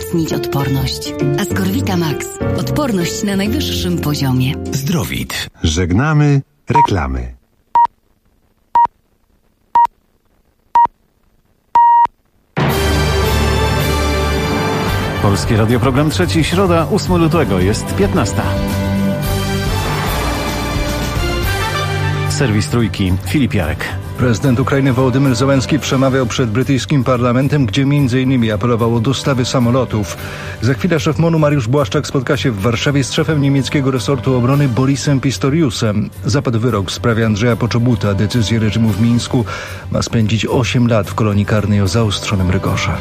wzmocnić odporność. Ascorvita Max. Odporność na najwyższym poziomie. Zdrowit. Żegnamy reklamy. Polskie Radio, program trzeci, środa, 8 lutego, jest 15. Serwis Trójki, Filip Jarek. Prezydent Ukrainy Wołodymyr Zełenski przemawiał przed brytyjskim parlamentem, gdzie m.in. apelował o dostawy samolotów. Za chwilę szef MON-u Mariusz Błaszczak spotka się w Warszawie z szefem niemieckiego resortu obrony Borisem Pistoriusem. Zapadł wyrok w sprawie Andrzeja Poczobuta. Decyzję reżimu w Mińsku ma spędzić 8 lat w kolonii karnej o zaostrzonym rygorze.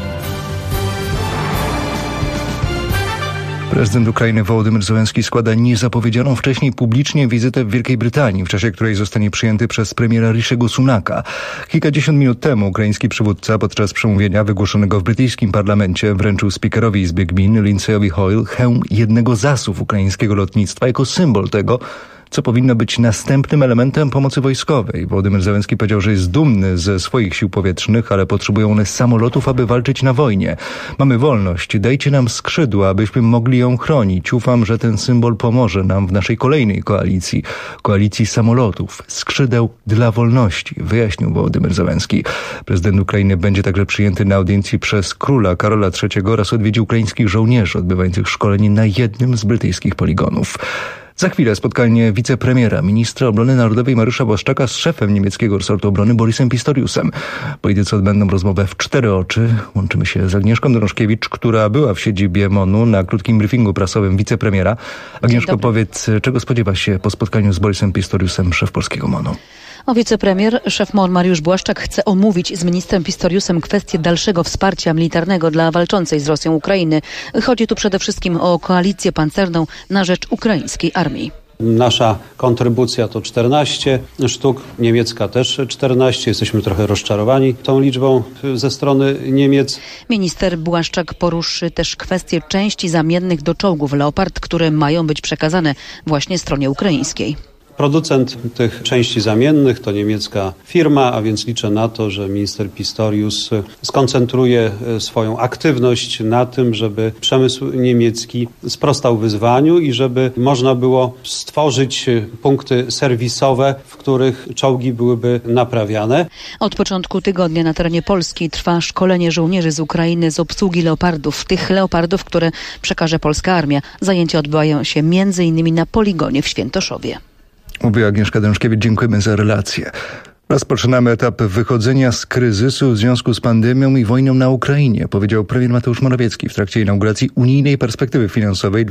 Prezydent Ukrainy Wołodymyr Zełenski składa niezapowiedzianą wcześniej publicznie wizytę w Wielkiej Brytanii, w czasie której zostanie przyjęty przez premiera Rishiego Sunaka. Kilkadziesiąt minut temu ukraiński przywódca podczas przemówienia wygłoszonego w brytyjskim parlamencie wręczył speakerowi Izby Gmin Lindsay'owi Hoyle hełm jednego z asów ukraińskiego lotnictwa jako symbol tego, co powinno być następnym elementem pomocy wojskowej. Wołodymyr Zełenski powiedział, że jest dumny ze swoich sił powietrznych, ale potrzebują one samolotów, aby walczyć na wojnie. Mamy wolność, dajcie nam skrzydła, abyśmy mogli ją chronić. Ufam, że ten symbol pomoże nam w naszej kolejnej koalicji samolotów, skrzydeł dla wolności, wyjaśnił Wołodymyr Zełenski. Prezydent Ukrainy będzie także przyjęty na audiencji przez króla Karola III oraz odwiedzi ukraińskich żołnierzy odbywających szkolenie na jednym z brytyjskich poligonów. Za chwilę spotkanie wicepremiera, ministra obrony narodowej Mariusza Błaszczaka z szefem niemieckiego resortu obrony Borisem Pistoriusem. Politycy odbędą rozmowę w 4 oczy. Łączymy się z Agnieszką Dążkiewicz, która była w siedzibie MON-u na krótkim briefingu prasowym wicepremiera. Agnieszko, powiedz, czego spodziewa się po spotkaniu z Borisem Pistoriusem szef polskiego MON-u? Wicepremier, szef MON Mariusz Błaszczak chce omówić z ministrem Pistoriusem kwestię dalszego wsparcia militarnego dla walczącej z Rosją Ukrainy. Chodzi tu przede wszystkim o koalicję pancerną na rzecz ukraińskiej armii. Nasza kontrybucja to 14 sztuk, niemiecka też 14. Jesteśmy trochę rozczarowani tą liczbą ze strony Niemiec. Minister Błaszczak poruszy też kwestię części zamiennych do czołgów Leopard, które mają być przekazane właśnie stronie ukraińskiej. Producent tych części zamiennych to niemiecka firma, a więc liczę na to, że minister Pistorius skoncentruje swoją aktywność na tym, żeby przemysł niemiecki sprostał wyzwaniu i żeby można było stworzyć punkty serwisowe, w których czołgi byłyby naprawiane. Od początku tygodnia na terenie Polski trwa szkolenie żołnierzy z Ukrainy z obsługi Leopardów. Tych Leopardów, które przekaże polska armia. Zajęcia odbywają się m.in. na poligonie w Świętoszowie. Mówi Agnieszka Dążkiewicz, dziękujemy za relację. Rozpoczynamy etap wychodzenia z kryzysu w związku z pandemią i wojną na Ukrainie, powiedział premier Mateusz Morawiecki w trakcie inauguracji unijnej perspektywy finansowej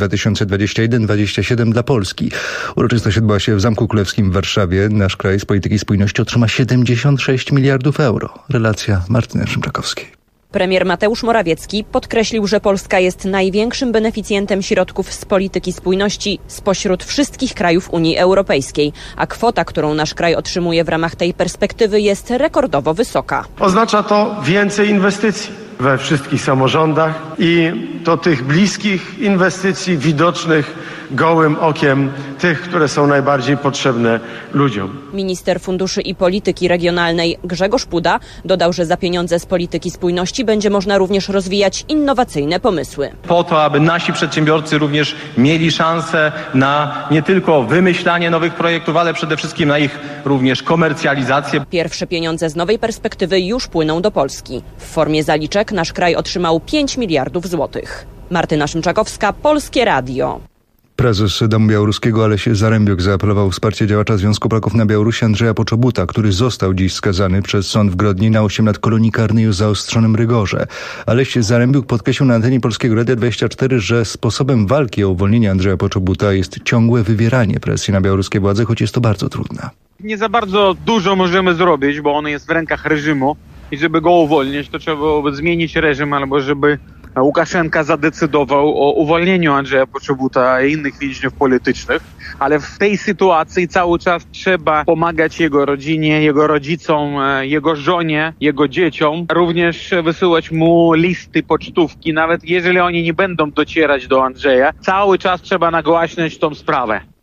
2021-2027 dla Polski. Uroczystość odbyła się w Zamku Królewskim w Warszawie. Nasz kraj z polityki spójności otrzyma 76 miliardów euro. Relacja Martyny Szymczakowskiej. Premier Mateusz Morawiecki podkreślił, że Polska jest największym beneficjentem środków z polityki spójności spośród wszystkich krajów Unii Europejskiej, a kwota, którą nasz kraj otrzymuje w ramach tej perspektywy, jest rekordowo wysoka. Oznacza to więcej inwestycji we wszystkich samorządach i to tych bliskich inwestycji, widocznych gołym okiem, tych, które są najbardziej potrzebne ludziom. Minister Funduszy i Polityki Regionalnej Grzegorz Puda dodał, że za pieniądze z polityki spójności będzie można również rozwijać innowacyjne pomysły. Po to, aby nasi przedsiębiorcy również mieli szansę na nie tylko wymyślanie nowych projektów, ale przede wszystkim na ich również komercjalizację. Pierwsze pieniądze z nowej perspektywy już płyną do Polski. W formie zaliczek nasz kraj otrzymał 5 miliardów złotych. Martyna Szymczakowska, Polskie Radio. Prezes Domu Białoruskiego Aleś Zarembiuk zaapelował o wsparcie działacza Związku Polaków na Białorusi Andrzeja Poczobuta, który został dziś skazany przez sąd w Grodnie na 8 lat kolonii karnej o zaostrzonym rygorze. Aleś Zarembiuk podkreślił na antenie Polskiego Radia 24, że sposobem walki o uwolnienie Andrzeja Poczobuta jest ciągłe wywieranie presji na białoruskie władze, choć jest to bardzo trudne. Nie za bardzo dużo możemy zrobić, bo on jest w rękach reżimu i żeby go uwolnić, to trzeba byłoby zmienić reżim albo żeby Łukaszenka zadecydował o uwolnieniu Andrzeja Poczobuta i innych więźniów politycznych, ale w tej sytuacji cały czas trzeba pomagać jego rodzinie, jego rodzicom, jego żonie, jego dzieciom, również wysyłać mu listy, pocztówki, nawet jeżeli oni nie będą docierać do Andrzeja, cały czas trzeba nagłaśniać tą sprawę.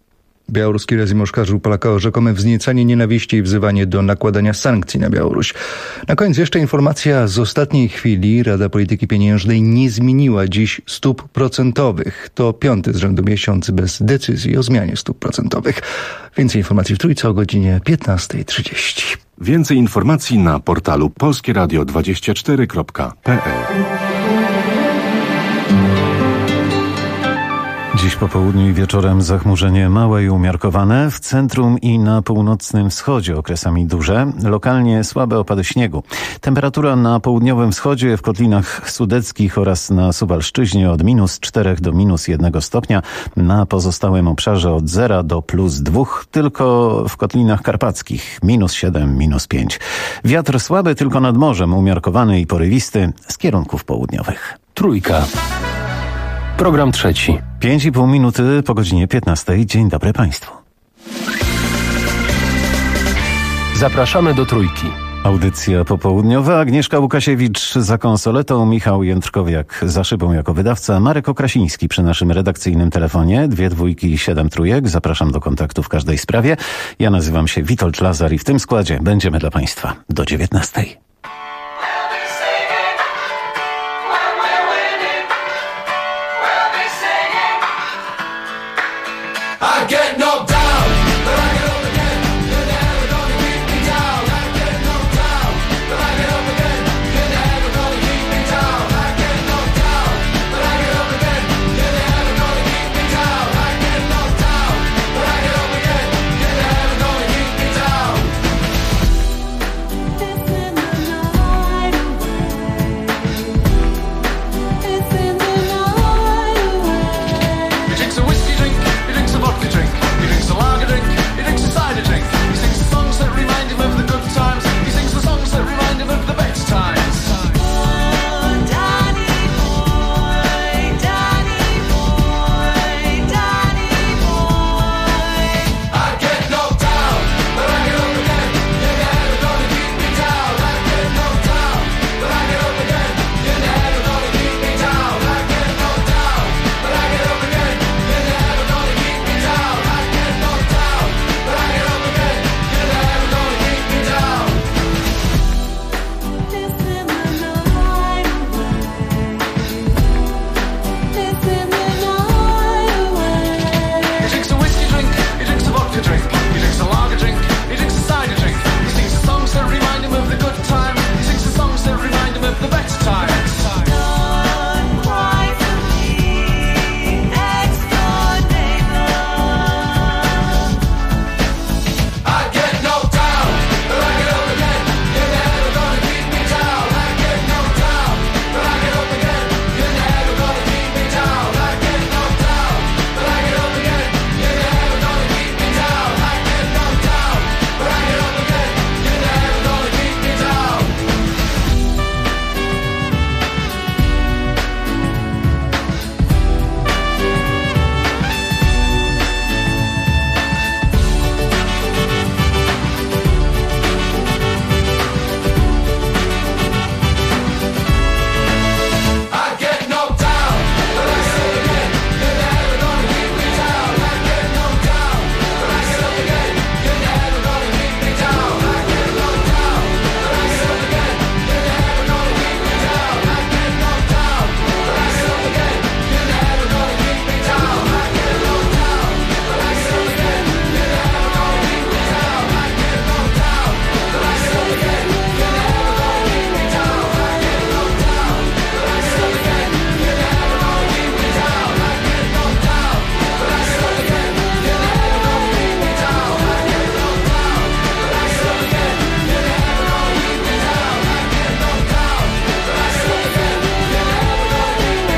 Białoruski reżim oskarżył Polaka o rzekome wzniecanie nienawiści i wzywanie do nakładania sankcji na Białoruś. Na koniec jeszcze informacja z ostatniej chwili. Rada Polityki Pieniężnej nie zmieniła dziś stóp procentowych. To 5. z rzędu miesiąc bez decyzji o zmianie stóp procentowych. Więcej informacji w Trójce o godzinie 15:30. Więcej informacji na portalu polskieradio24.pl. Dziś po południu i wieczorem zachmurzenie małe i umiarkowane, w centrum i na północnym wschodzie okresami duże, lokalnie słabe opady śniegu. Temperatura na południowym wschodzie, w kotlinach sudeckich oraz na Suwalszczyźnie od -4 do -1 stopnia, na pozostałym obszarze od 0 do +2, tylko w kotlinach karpackich -7, -5. Wiatr słaby tylko nad morzem, umiarkowany i porywisty z kierunków południowych. Trójka. Program trzeci. 5,5 minuty po godzinie 15. Dzień dobry Państwu. Zapraszamy do Trójki. Audycja popołudniowa. Agnieszka Łukasiewicz za konsoletą, Michał Jędrkowiak za szybą jako wydawca, Marek Okrasiński przy naszym redakcyjnym telefonie 2 dwójki i 7 trójek. Zapraszam do kontaktu w każdej sprawie. Ja nazywam się Witold Lazar i w tym składzie będziemy dla Państwa do 19.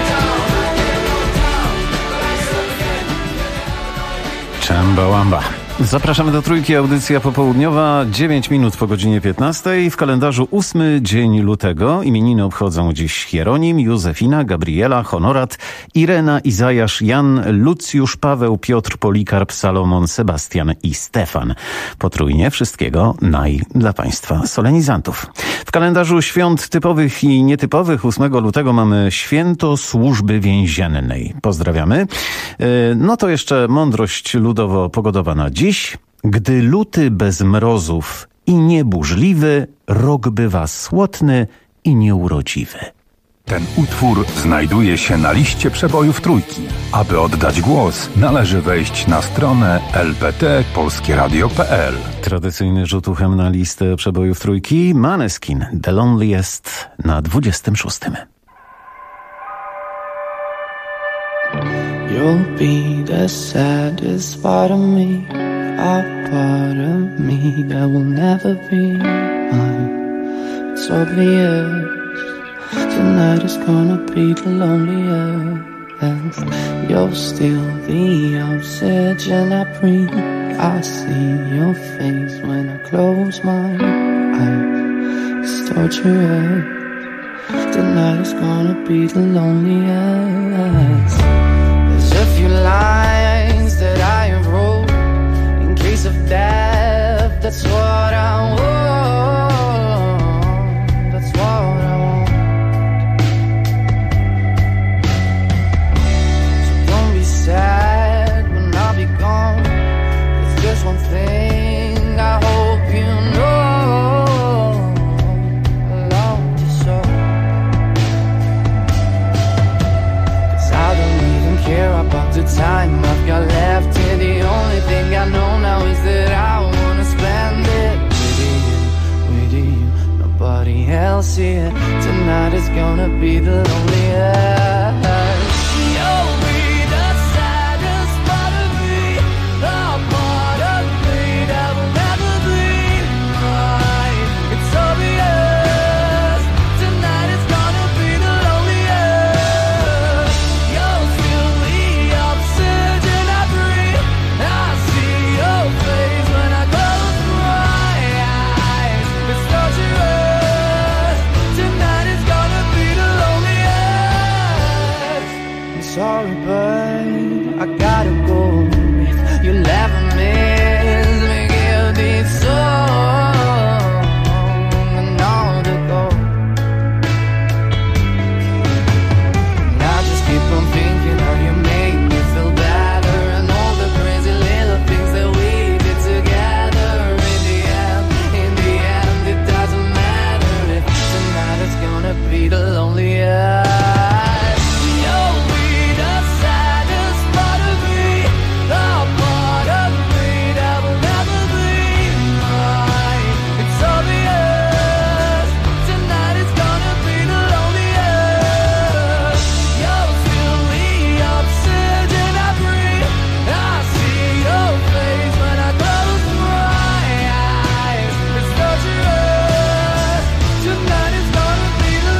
Chamba Wamba. Zapraszamy do Trójki, audycja popołudniowa, 9 minut po godzinie 15. W kalendarzu 8 dzień lutego. Imieniny obchodzą dziś Hieronim, Józefina, Gabriela, Honorat, Irena, Izajasz, Jan, Lucjusz, Paweł, Piotr, Polikarp, Salomon, Sebastian i Stefan. Potrójnie wszystkiego dla Państwa solenizantów. W kalendarzu świąt typowych i nietypowych 8 lutego mamy Święto Służby Więziennej. Pozdrawiamy. No to jeszcze mądrość ludowo-pogodowa na dziś. Gdy luty bez mrozów i nieburzliwy, rok bywa słodny i nieurodziwy. Ten utwór znajduje się na liście przebojów Trójki. Aby oddać głos, należy wejść na stronę lpt.polskieradio.pl. Tradycyjny rzut uchem na listę przebojów Trójki. Maneskin, The Loneliest na 26. You'll be the saddest part of me, a part of me that will never be mine. It's obvious tonight is gonna be the loneliest. You're still the oxygen I breathe. I see your face when I close my eyes. It's torturous. Tonight is gonna be the loneliest. There's a few lines that I have wrote in case of death. That's what I want. That's what I want. So don't be sad when I'll be gone. There's just one thing I hope you know. About the time I've got left here, the only thing I know now is that I wanna spend it with you, nobody else here. Tonight is gonna be the loneliest. You'll be the saddest part of me, the part of me that will never be mine. It's obvious, tonight is gonna be the loneliest. You'll feel the oxygen I breathe. I see your face when I close my eyes. It's torturous, tonight is gonna be the loneliest. I'm sorry, but I gotta go. If you'll ever miss me, give this song another go. And I just keep on thinking how you make me feel better, and all the crazy little things that we did together. In the end, it doesn't matter if tonight is gonna be the loneliest. You'll be the saddest part of me, the part of me that will never be mine. It's obvious, tonight is gonna be the loneliest. You'll feel the oxygen I breathe. I see your face when I close my eyes. It's torturous, tonight is gonna be the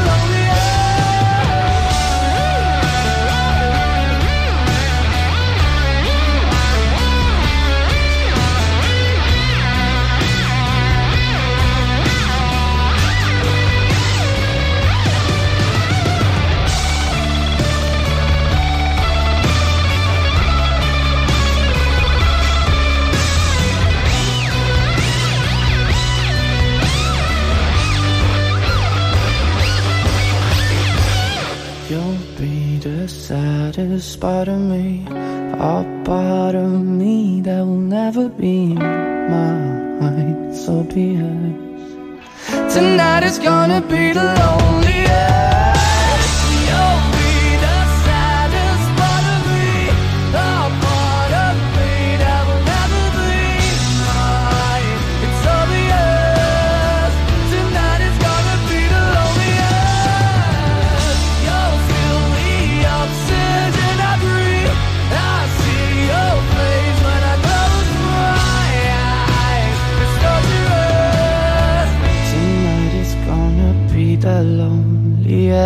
You'll be the saddest part of me, a part of me that will never be mine. So be it. Tonight is gonna be the loneliest. You'll be the saddest part of me, a part of me that will never be mine. It's obvious, tonight is gonna be the loneliest. You'll feel the oxygen I breathe. I see your face when I close my eyes. It's torturous. Tonight is gonna be the loneliest.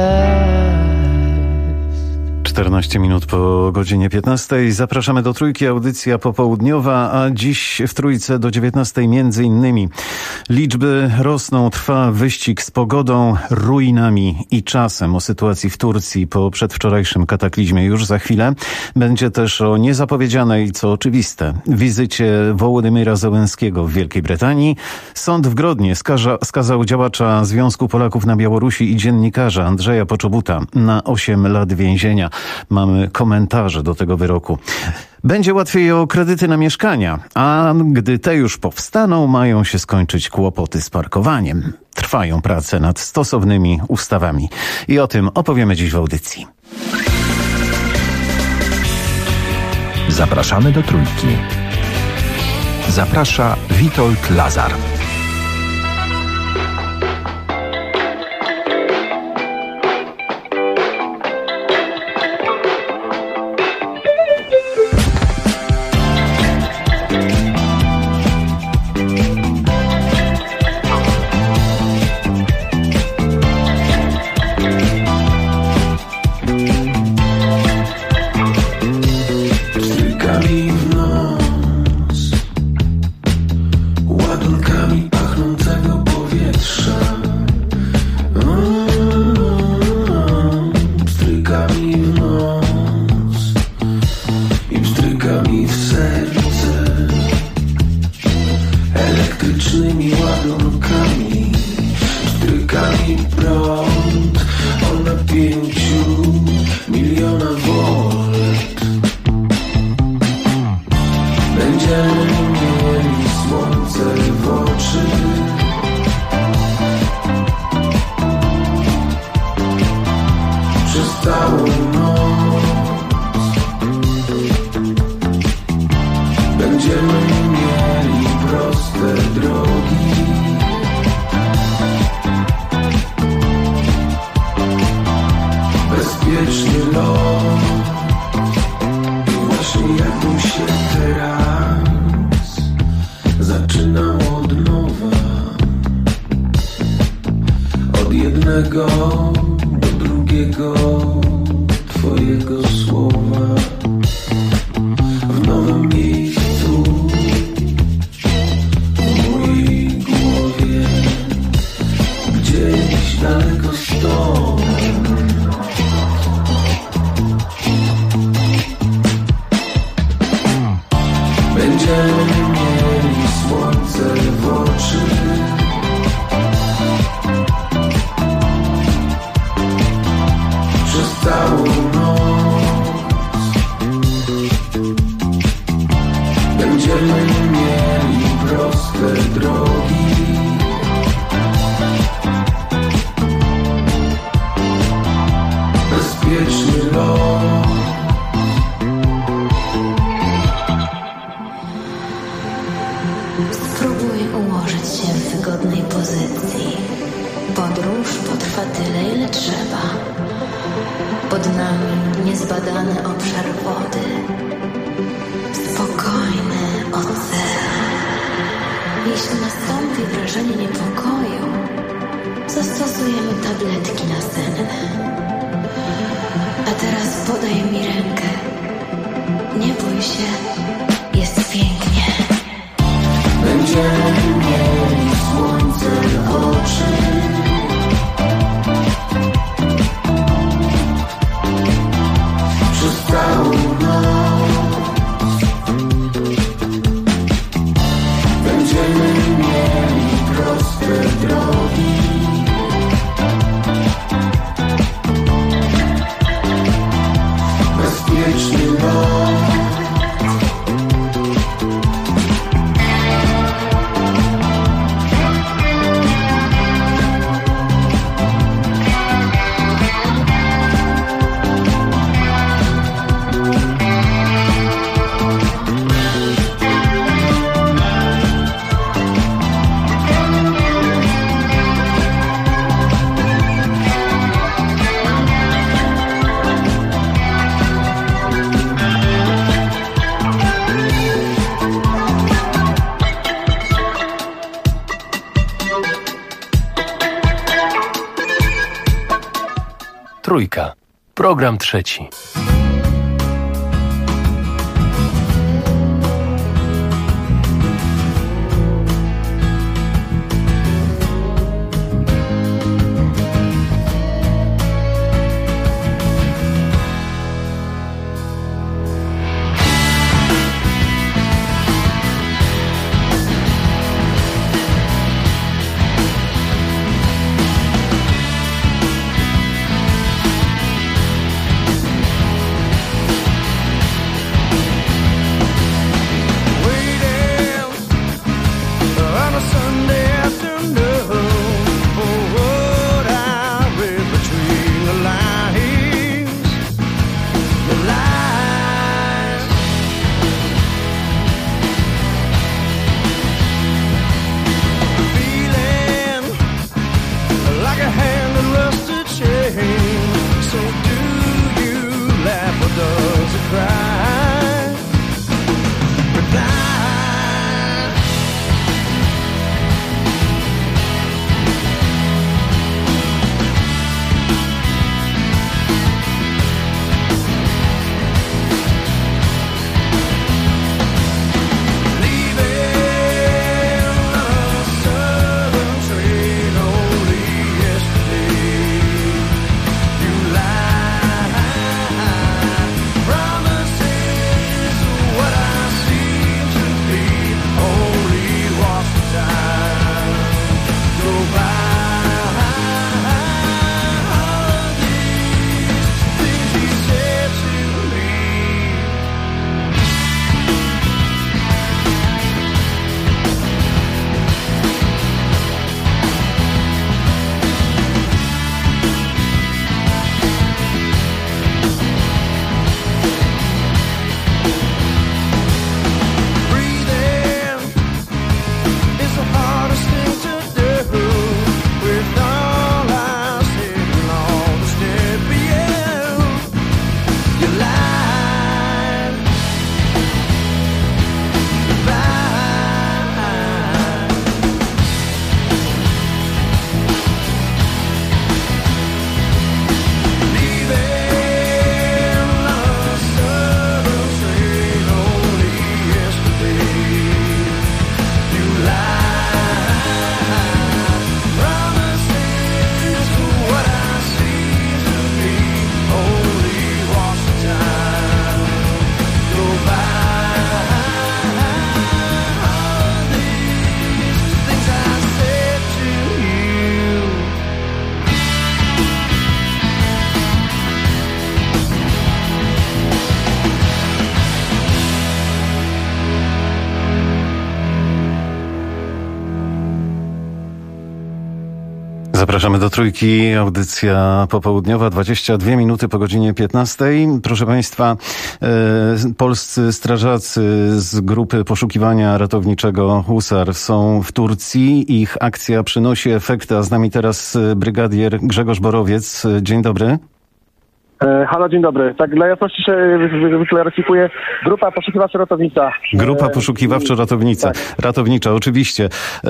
14 minut po godzinie 15. Zapraszamy do Trójki, audycja popołudniowa, a dziś w Trójce do 19 między innymi liczby rosną, trwa wyścig z pogodą, ruinami i czasem. O sytuacji w Turcji po przedwczorajszym kataklizmie już za chwilę. Będzie też o niezapowiedzianej, co oczywiste, wizycie Wołodymyra Zełenskiego w Wielkiej Brytanii. Sąd w Grodnie skazał działacza Związku Polaków na Białorusi i dziennikarza Andrzeja Poczobuta na 8 lat więzienia. Mamy komentarze do tego wyroku. Będzie łatwiej o kredyty na mieszkania, a gdy te już powstaną, mają się skończyć kłopoty z parkowaniem. Trwają prace nad stosownymi ustawami. I o tym opowiemy dziś w audycji. Zapraszamy do Trójki. Zaprasza Witold Lazar. Trójka. Program trzeci. Zapraszamy do Trójki, audycja popołudniowa, 22 minuty po godzinie 15. Proszę Państwa, polscy strażacy z grupy poszukiwania ratowniczego Husar są w Turcji. Ich akcja przynosi efekty, a z nami teraz brygadier Grzegorz Borowiec. Dzień dobry. Halo, dzień dobry. Tak, dla jasności się klaryfikuję. Grupa poszukiwawczo-ratownicza. Grupa poszukiwawczo-ratownicza. Tak. Ratownicza, oczywiście.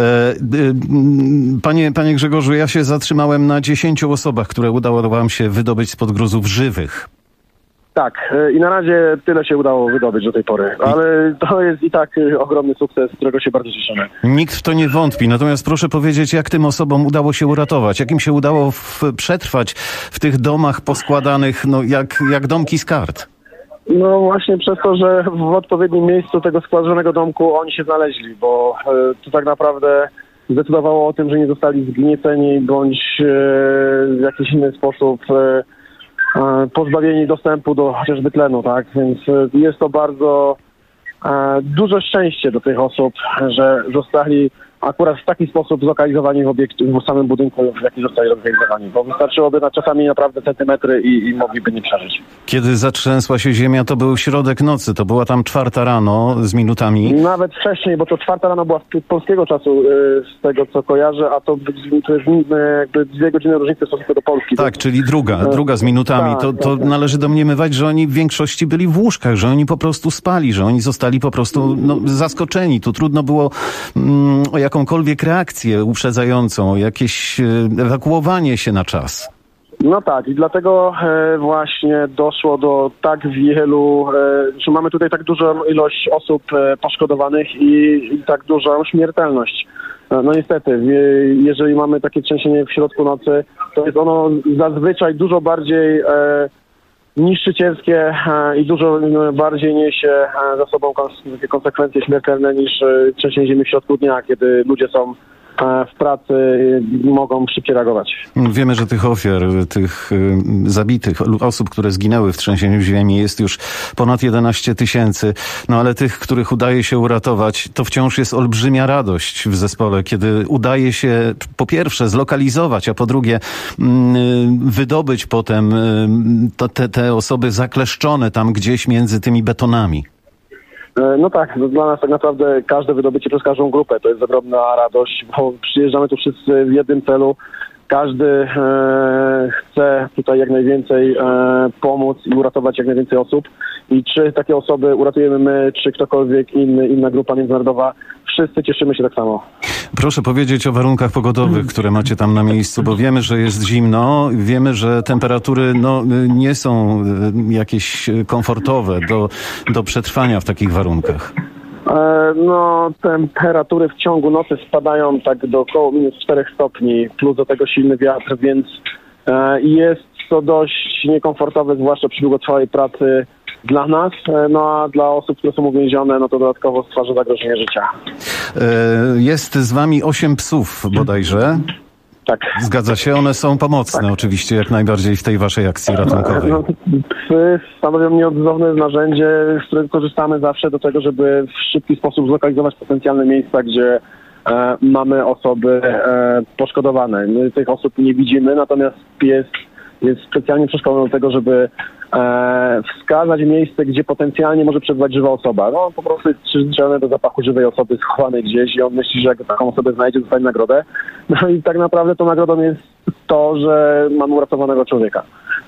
Panie Grzegorzu, ja się zatrzymałem na 10 osobach, które udało wam się wydobyć spod gruzów żywych. Tak, i na razie tyle się udało wydobyć do tej pory, ale to jest i tak ogromny sukces, z którego się bardzo cieszymy. Nikt w to nie wątpi, natomiast proszę powiedzieć, jak tym osobom udało się uratować, jak im się udało przetrwać w tych domach poskładanych, no jak domki z kart. No właśnie przez to, że w odpowiednim miejscu tego składzonego domku oni się znaleźli, bo to tak naprawdę zdecydowało o tym, że nie zostali zgnieceni bądź w jakiś inny sposób pozbawieni dostępu do chociażby tlenu, tak? Więc jest to bardzo duże szczęście do tych osób, że zostali akurat w taki sposób zlokalizowani w samym budynku, w jaki zostali zlokalizowani, bo wystarczyłoby na czasami naprawdę centymetry i mogliby nie przeżyć. Kiedy zatrzęsła się ziemia, to był środek nocy, to była tam 4 rano z minutami. Nawet wcześniej, bo to 4 rano była polskiego czasu, z tego co kojarzę, a to jest jakby 2 godziny różnicy w stosunku do Polski. Tak, czyli druga z minutami. To należy domniemywać, że oni w większości byli w łóżkach, że oni po prostu spali, że oni zostali po prostu zaskoczeni. Tu trudno było o jakąkolwiek reakcję uprzedzającą, jakieś ewakuowanie się na czas. No tak, i dlatego właśnie doszło do tak wielu, że mamy tutaj tak dużą ilość osób poszkodowanych i tak dużą śmiertelność. No niestety, jeżeli mamy takie trzęsienie w środku nocy, to jest ono zazwyczaj dużo bardziej niszczycielskie i dużo bardziej niesie za sobą konsekwencje śmiertelne niż trzęsienie ziemi w środku dnia, kiedy ludzie są w pracy, mogą szybciej reagować. Wiemy, że tych ofiar, tych zabitych osób, które zginęły w trzęsieniu ziemi jest już ponad 11 000, no ale tych, których udaje się uratować, to wciąż jest olbrzymia radość w zespole, kiedy udaje się po pierwsze zlokalizować, a po drugie wydobyć potem te osoby zakleszczone tam gdzieś między tymi betonami. No tak, dla nas tak naprawdę każde wydobycie przez każdą grupę to jest ogromna radość, bo przyjeżdżamy tu wszyscy w jednym celu. Każdy chce tutaj jak najwięcej pomóc i uratować jak najwięcej osób. I czy takie osoby uratujemy my, czy ktokolwiek inna grupa międzynarodowa, wszyscy cieszymy się tak samo. Proszę powiedzieć o warunkach pogodowych, które macie tam na miejscu, bo wiemy, że jest zimno, wiemy, że temperatury nie są jakieś komfortowe do przetrwania w takich warunkach. No, temperatury w ciągu nocy spadają tak do około -4 stopni, plus do tego silny wiatr, więc jest to dość niekomfortowe, zwłaszcza przy długotrwałej pracy dla nas, no a dla osób, które są uwięzione, no to dodatkowo stwarza zagrożenie życia. Jest z wami 8 psów bodajże. Tak. Zgadza się, one są pomocne tak. Oczywiście, jak najbardziej w tej waszej akcji ratunkowej. No, psy stanowią nieodzowne narzędzie, z którego korzystamy zawsze do tego, żeby w szybki sposób zlokalizować potencjalne miejsca, gdzie mamy osoby poszkodowane. My tych osób nie widzimy, natomiast pies jest specjalnie przeszkolony do tego, żeby wskazać miejsce, gdzie potencjalnie może przebywać żywa osoba. No on po prostu jest przyzwyczajony do zapachu żywej osoby schowanej gdzieś i on myśli, że jak taką osobę znajdzie, dostanie nagrodę. No i tak naprawdę tą nagrodą jest to, że mamy uratowanego człowieka.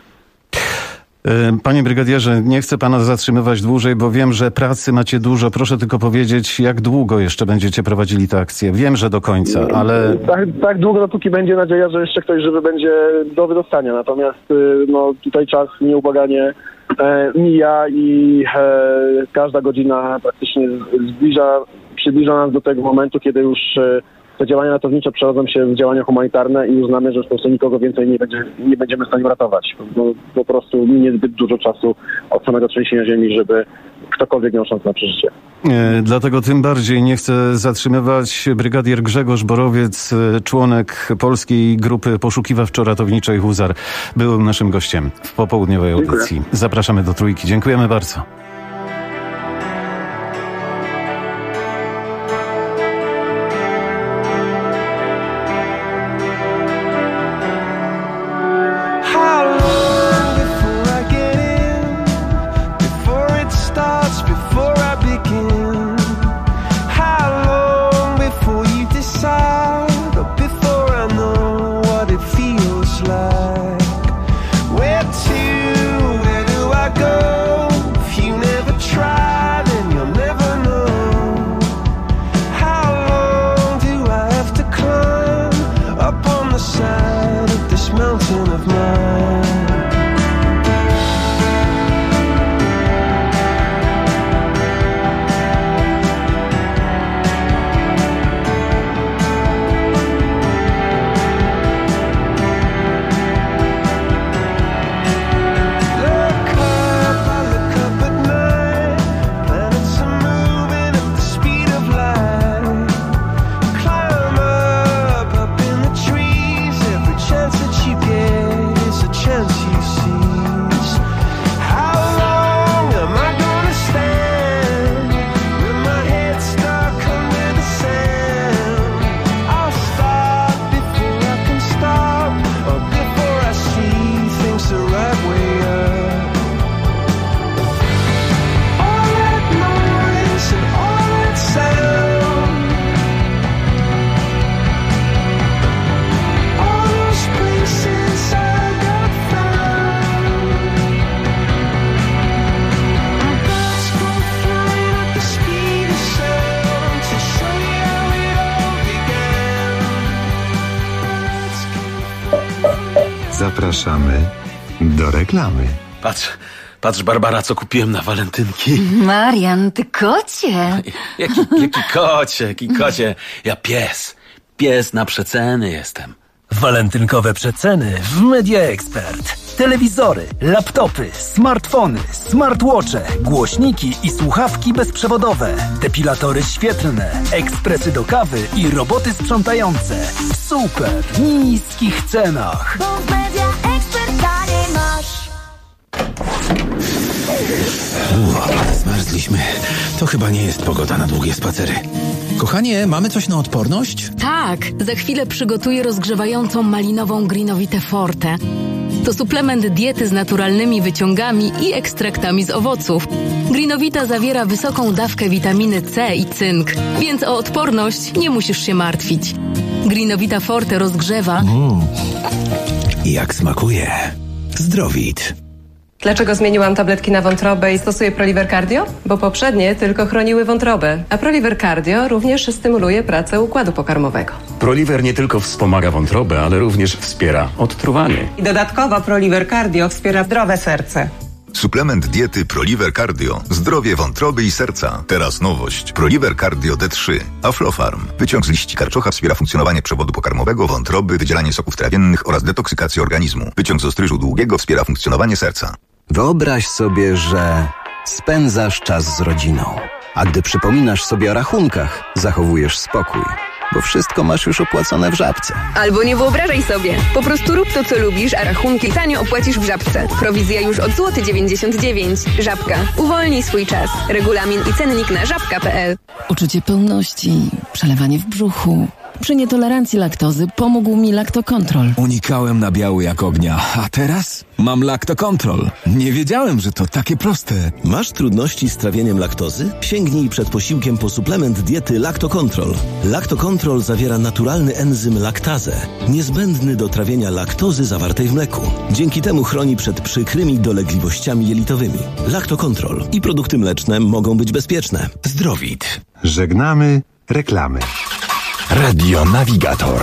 Panie brygadierze, nie chcę pana zatrzymywać dłużej, bo wiem, że pracy macie dużo. Proszę tylko powiedzieć, jak długo jeszcze będziecie prowadzili tę akcję? Wiem, że do końca, ale... Tak długo, dopóki będzie nadzieja, że jeszcze ktoś żywy będzie do wydostania. Natomiast tutaj czas nieubłaganie mija i każda godzina praktycznie przybliża nas do tego momentu, kiedy już te działania ratownicze przerodzą się w działania humanitarne i uznamy, że po prostu nikogo więcej nie będziemy w stanie uratować. Po prostu minie zbyt dużo czasu od samego trzęsienia ziemi, żeby ktokolwiek miał szansę na przeżycie. Dlatego tym bardziej nie chcę zatrzymywać. Brygadier Grzegorz Borowiec, członek polskiej grupy poszukiwawczo-ratowniczej Husar, był naszym gościem w popołudniowej audycji. Zapraszamy do Trójki. Dziękujemy bardzo. Zapraszamy do reklamy. Patrz Barbara, co kupiłem na walentynki. Marian, ty kocie. Jaki kocie. Ja pies na przeceny jestem. Walentynkowe przeceny w Media Expert. Telewizory, laptopy, smartfony, smartwatche, głośniki i słuchawki bezprzewodowe, depilatory świetlne, ekspresy do kawy i roboty sprzątające w super niskich cenach. Bo w Media Expert taniej masz. Zmarzliśmy. To chyba nie jest pogoda na długie spacery. Kochanie, mamy coś na odporność? Tak, za chwilę przygotuję rozgrzewającą malinową Greenovitę Forte. To suplement diety z naturalnymi wyciągami i ekstraktami z owoców. Greenovita zawiera wysoką dawkę witaminy C i cynk, więc o odporność nie musisz się martwić. Greenovita Forte rozgrzewa. Jak smakuje. Zdrowit. Dlaczego zmieniłam tabletki na wątrobę i stosuję Proliver Cardio? Bo poprzednie tylko chroniły wątrobę, a Proliver Cardio również stymuluje pracę układu pokarmowego. Proliver nie tylko wspomaga wątrobę, ale również wspiera odtruwanie. I dodatkowo Proliver Cardio wspiera zdrowe serce. Suplement diety Proliver Cardio. Zdrowie wątroby i serca. Teraz nowość. Proliver Cardio D3. Aflofarm. Wyciąg z liści karczocha wspiera funkcjonowanie przewodu pokarmowego, wątroby, wydzielanie soków trawiennych oraz detoksykację organizmu. Wyciąg z ostryżu długiego wspiera funkcjonowanie serca. Wyobraź sobie, że spędzasz czas z rodziną, a gdy przypominasz sobie o rachunkach, zachowujesz spokój, bo wszystko masz już opłacone w Żabce. Albo nie wyobrażaj sobie. Po prostu rób to, co lubisz, a rachunki tanio opłacisz w Żabce. Prowizja już od złoty 99 zł. Żabka. Uwolnij swój czas. Regulamin i cennik na żabka.pl. Uczucie pełności, przelewanie w brzuchu. Przy nietolerancji laktozy pomógł mi Lactocontrol. Unikałem nabiału jak ognia, a teraz mam Lactocontrol. Nie wiedziałem, że to takie proste. Masz trudności z trawieniem laktozy? Sięgnij przed posiłkiem po suplement diety Lactocontrol. Lactocontrol zawiera naturalny enzym laktazę, niezbędny do trawienia laktozy zawartej w mleku. Dzięki temu chroni przed przykrymi dolegliwościami jelitowymi. Lactocontrol i produkty mleczne mogą być bezpieczne. Zdrowit. Żegnamy reklamy. Radio Navigator.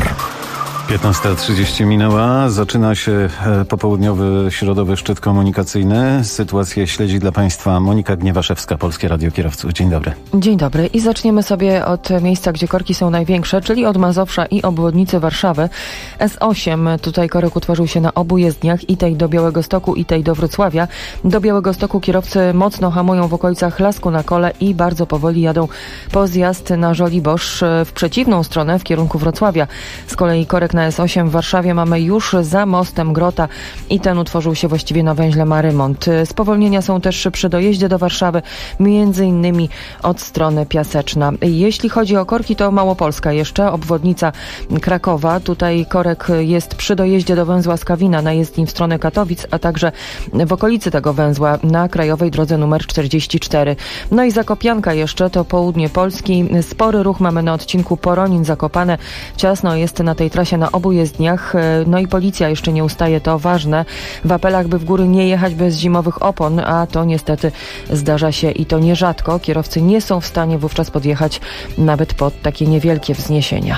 15:30 minęła. Zaczyna się popołudniowy, środowy szczyt komunikacyjny. Sytuację śledzi dla Państwa Monika Gniewaszewska, Polskie Radio Kierowców. Dzień dobry. Dzień dobry. I zaczniemy sobie od miejsca, gdzie korki są największe, czyli od Mazowsza i obwodnicy Warszawy. S8, tutaj korek utworzył się na obu jezdniach, i tej do Białegostoku, i tej do Wrocławia. Do Białegostoku kierowcy mocno hamują w okolicach Lasku na Kole i bardzo powoli jadą po zjazd na Żoliborz w przeciwną stronę, w kierunku Wrocławia. Z kolei korek na S8 w Warszawie mamy już za mostem Grota i ten utworzył się właściwie na węźle Marymont. Spowolnienia są też przy dojeździe do Warszawy, między innymi od strony Piaseczna. Jeśli chodzi o korki, to Małopolska jeszcze, obwodnica Krakowa. Tutaj korek jest przy dojeździe do węzła Skawina na jezdni w stronę Katowic, a także w okolicy tego węzła na krajowej drodze numer 44. No i Zakopianka jeszcze, to południe Polski. Spory ruch mamy na odcinku Poronin-Zakopane. Ciasno jest na tej trasie na obu jezdniach. No i policja jeszcze nie ustaje, to ważne. W apelach, by w góry nie jechać bez zimowych opon, a to niestety zdarza się i to nierzadko. Kierowcy nie są w stanie wówczas podjechać nawet pod takie niewielkie wzniesienia.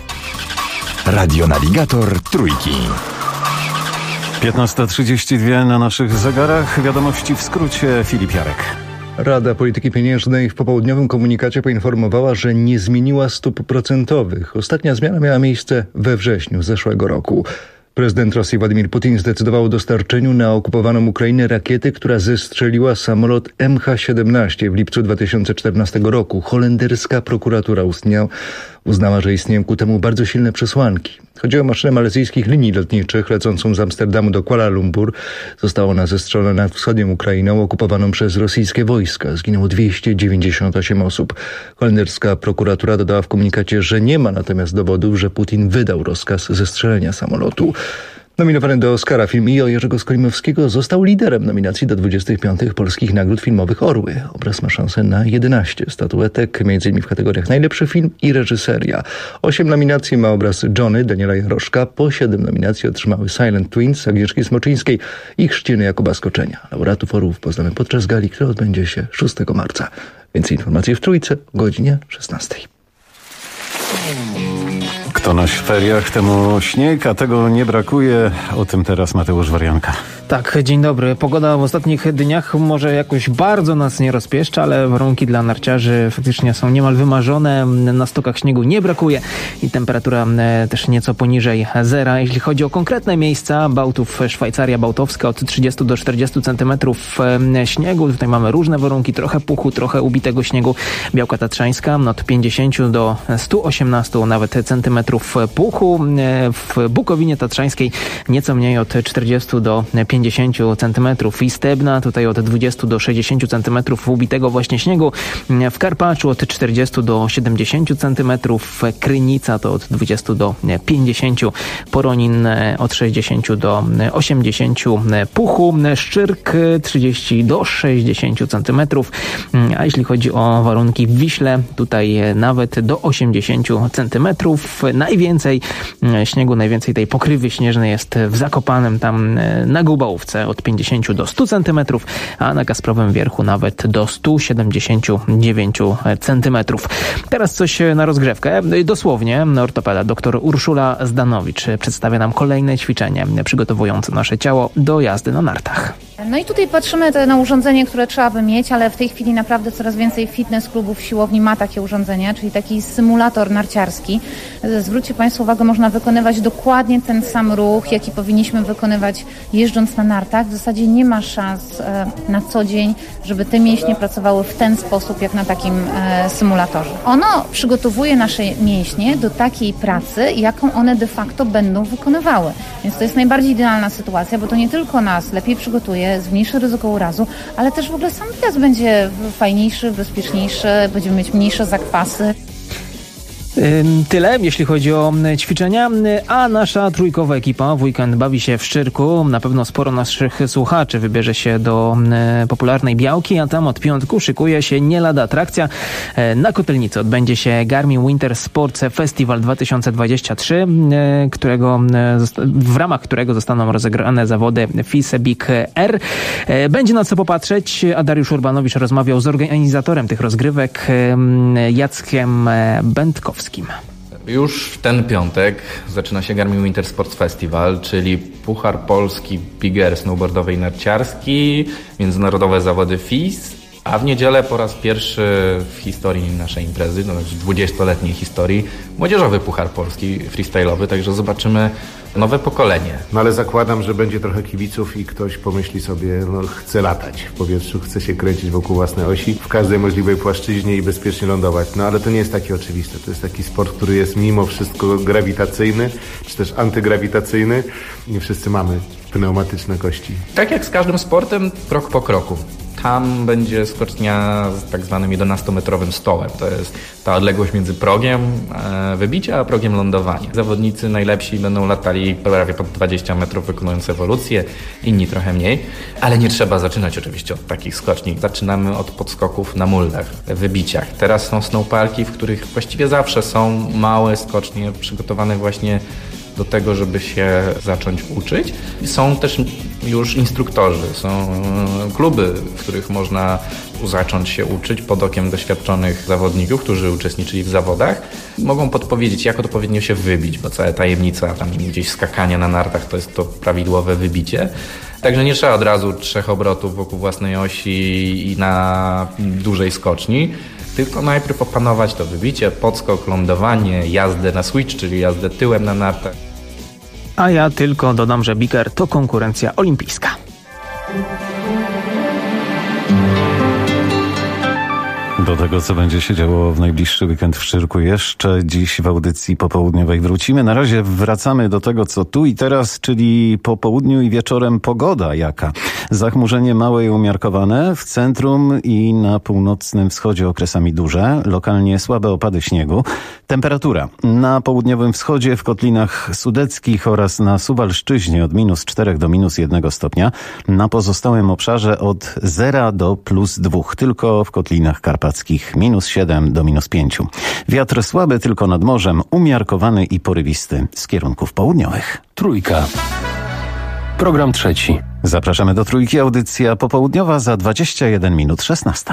Radio Navigator Trójki. 15:32 na naszych zegarach. Wiadomości w skrócie. Filip Jarek. Rada Polityki Pieniężnej w popołudniowym komunikacie poinformowała, że nie zmieniła stóp procentowych. Ostatnia zmiana miała miejsce we wrześniu zeszłego roku. Prezydent Rosji Władimir Putin zdecydował o dostarczeniu na okupowaną Ukrainę rakiety, która zestrzeliła samolot MH17 w lipcu 2014 roku. Holenderska prokuratura uznała, że istnieją ku temu bardzo silne przesłanki. Chodzi o maszynę malezyjskich linii lotniczych lecącą z Amsterdamu do Kuala Lumpur. Została ona zestrzelona nad wschodnią Ukrainą okupowaną przez rosyjskie wojska. Zginęło 298 osób. Holenderska prokuratura dodała w komunikacie, że nie ma natomiast dowodów, że Putin wydał rozkaz zestrzelenia samolotu. Nominowany do Oscara film I.O. Jerzego Skolimowskiego został liderem nominacji do 25. polskich nagród filmowych Orły. Obraz ma szansę na 11 statuetek, m.in. w kategoriach najlepszy film i reżyseria. 8 nominacji ma obraz Johnny Daniela Jaroszka. Po 7 nominacji otrzymały Silent Twins Agnieszki Smoczyńskiej i Chrzciny Jakuba Skoczenia. Laureatów Orłów poznamy podczas gali, która odbędzie się 6 marca. Więcej informacji w Trójce o godzinie 16. To na feriach temu śnieg, a tego nie brakuje. O tym teraz Mateusz Warianka. Tak, dzień dobry. Pogoda w ostatnich dniach może jakoś bardzo nas nie rozpieszcza, ale warunki dla narciarzy faktycznie są niemal wymarzone. Na stokach śniegu nie brakuje i temperatura też nieco poniżej zera. Jeśli chodzi o konkretne miejsca, Bałtów, Szwajcaria Bałtowska od 30 do 40 cm śniegu. Tutaj mamy różne warunki, trochę puchu, trochę ubitego śniegu. Białka Tatrzańska od 50 do 118 nawet centymetrów puchu. W Bukowinie Tatrzańskiej nieco mniej od 40 do 50 centymetrów i Stebna tutaj od 20 do 60 centymetrów ubitego właśnie śniegu. W Karpaczu od 40 do 70 centymetrów. Krynica to od 20 do 50. Poronin od 60 do 80 puchu. Szczyrk 30 do 60 centymetrów. A jeśli chodzi o warunki w Wiśle, tutaj nawet do 80 centymetrów. Najwięcej śniegu, najwięcej tej pokrywy śnieżnej jest w Zakopanem, tam na Gubałówce od 50 do 100 centymetrów, a na Kasprowym Wierchu nawet do 179 centymetrów. Teraz coś na rozgrzewkę. Dosłownie ortopeda dr Urszula Zdanowicz przedstawia nam kolejne ćwiczenie przygotowujące nasze ciało do jazdy na nartach. No i tutaj patrzymy na urządzenie, które trzeba by mieć, ale w tej chwili naprawdę coraz więcej fitness klubów, siłowni ma takie urządzenia, czyli taki symulator narciarski. Zwróćcie Państwo uwagę, można wykonywać dokładnie ten sam ruch, jaki powinniśmy wykonywać jeżdżąc na nartach. W zasadzie nie ma szans na co dzień, żeby te mięśnie pracowały w ten sposób, jak na takim symulatorze. Ono przygotowuje nasze mięśnie do takiej pracy, jaką one de facto będą wykonywały. Więc to jest najbardziej idealna sytuacja, bo to nie tylko nas lepiej przygotuje, zmniejszy ryzyko urazu, ale też w ogóle sam wjazd będzie fajniejszy, bezpieczniejszy, będziemy mieć mniejsze zakwasy. Tyle, jeśli chodzi o ćwiczenia, a nasza trójkowa ekipa w weekend bawi się w Szczyrku. Na pewno sporo naszych słuchaczy wybierze się do popularnej Białki, a tam od piątku szykuje się nie lada atrakcja. Na Kotelnicy odbędzie się Garmin Winter Sports Festival 2023, w ramach którego zostaną rozegrane zawody FIS Big Air. Będzie na co popatrzeć, a Dariusz Urbanowicz rozmawiał z organizatorem tych rozgrywek, Jackiem Będkowskim. Już w ten piątek zaczyna się Garmin Winter Sports Festival, czyli Puchar Polski Big Air snowboardowy i narciarski, międzynarodowe zawody FIS, a w niedzielę po raz pierwszy w historii naszej imprezy, w 20-letniej historii, młodzieżowy Puchar Polski freestyle'owy, także zobaczymy nowe pokolenie. No ale zakładam, że będzie trochę kibiców i ktoś pomyśli sobie, chce latać w powietrzu, chce się kręcić wokół własnej osi w każdej możliwej płaszczyźnie i bezpiecznie lądować. No ale to nie jest takie oczywiste. To jest taki sport, który jest mimo wszystko grawitacyjny, czy też antygrawitacyjny. Nie wszyscy mamy pneumatyczne kości. Tak jak z każdym sportem, krok po kroku. Tam będzie skocznia z tak zwanym 11-metrowym stołem. To jest ta odległość między progiem wybicia a progiem lądowania. Zawodnicy najlepsi będą latali prawie pod 20 metrów, wykonując ewolucję, inni trochę mniej. Ale nie trzeba zaczynać oczywiście od takich skoczni. Zaczynamy od podskoków na muldach, wybiciach. Teraz są snowparki, w których właściwie zawsze są małe skocznie przygotowane właśnie do tego, żeby się zacząć uczyć. Są też już instruktorzy, są kluby, w których można zacząć się uczyć pod okiem doświadczonych zawodników, którzy uczestniczyli w zawodach. Mogą podpowiedzieć, jak odpowiednio się wybić, bo cała tajemnica tam gdzieś skakania na nartach to jest to prawidłowe wybicie. Także nie trzeba od razu 3 obrotów wokół własnej osi i na dużej skoczni, tylko najpierw opanować to wybicie, podskok, lądowanie, jazdę na switch, czyli jazdę tyłem na nartach. A ja tylko dodam, że Big Air to konkurencja olimpijska. Do tego, co będzie się działo w najbliższy weekend w Szczyrku, jeszcze dziś w audycji popołudniowej wrócimy. Na razie wracamy do tego, co tu i teraz, czyli po południu i wieczorem pogoda jaka. Zachmurzenie małe i umiarkowane, w centrum i na północnym wschodzie okresami duże, lokalnie słabe opady śniegu. Temperatura na południowym wschodzie, w kotlinach sudeckich oraz na Suwalszczyźnie od -4 do -1 stopnia. Na pozostałym obszarze od 0 do +2, tylko w kotlinach karpackich -7 do -5. Wiatr słaby tylko nad morzem, umiarkowany i porywisty z kierunków południowych. Trójka. Program trzeci. Zapraszamy do Trójki. Audycja popołudniowa za 21 minut 16.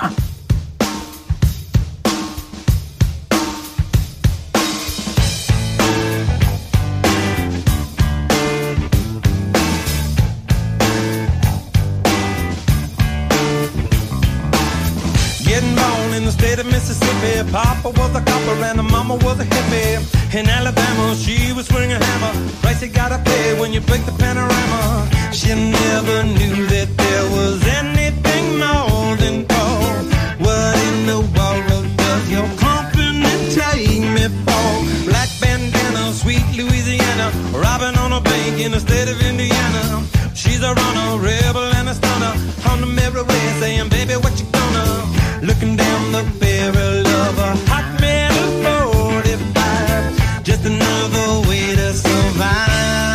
getting born in the state of Mississippi. Papa was a copper and the mama was a hippie. In Alabama, she was swinging a hammer. Price you gotta pay when you break the panorama. She never knew that there was anything more than gold. What in the world does your company take me for? Black bandana, sweet Louisiana, robbing on a bank in the state of Indiana. She's a runner, rebel and a stunner. On the merry way saying, baby, what you gonna? Looking down the barrel of a hot metal 45. Just another way to survive.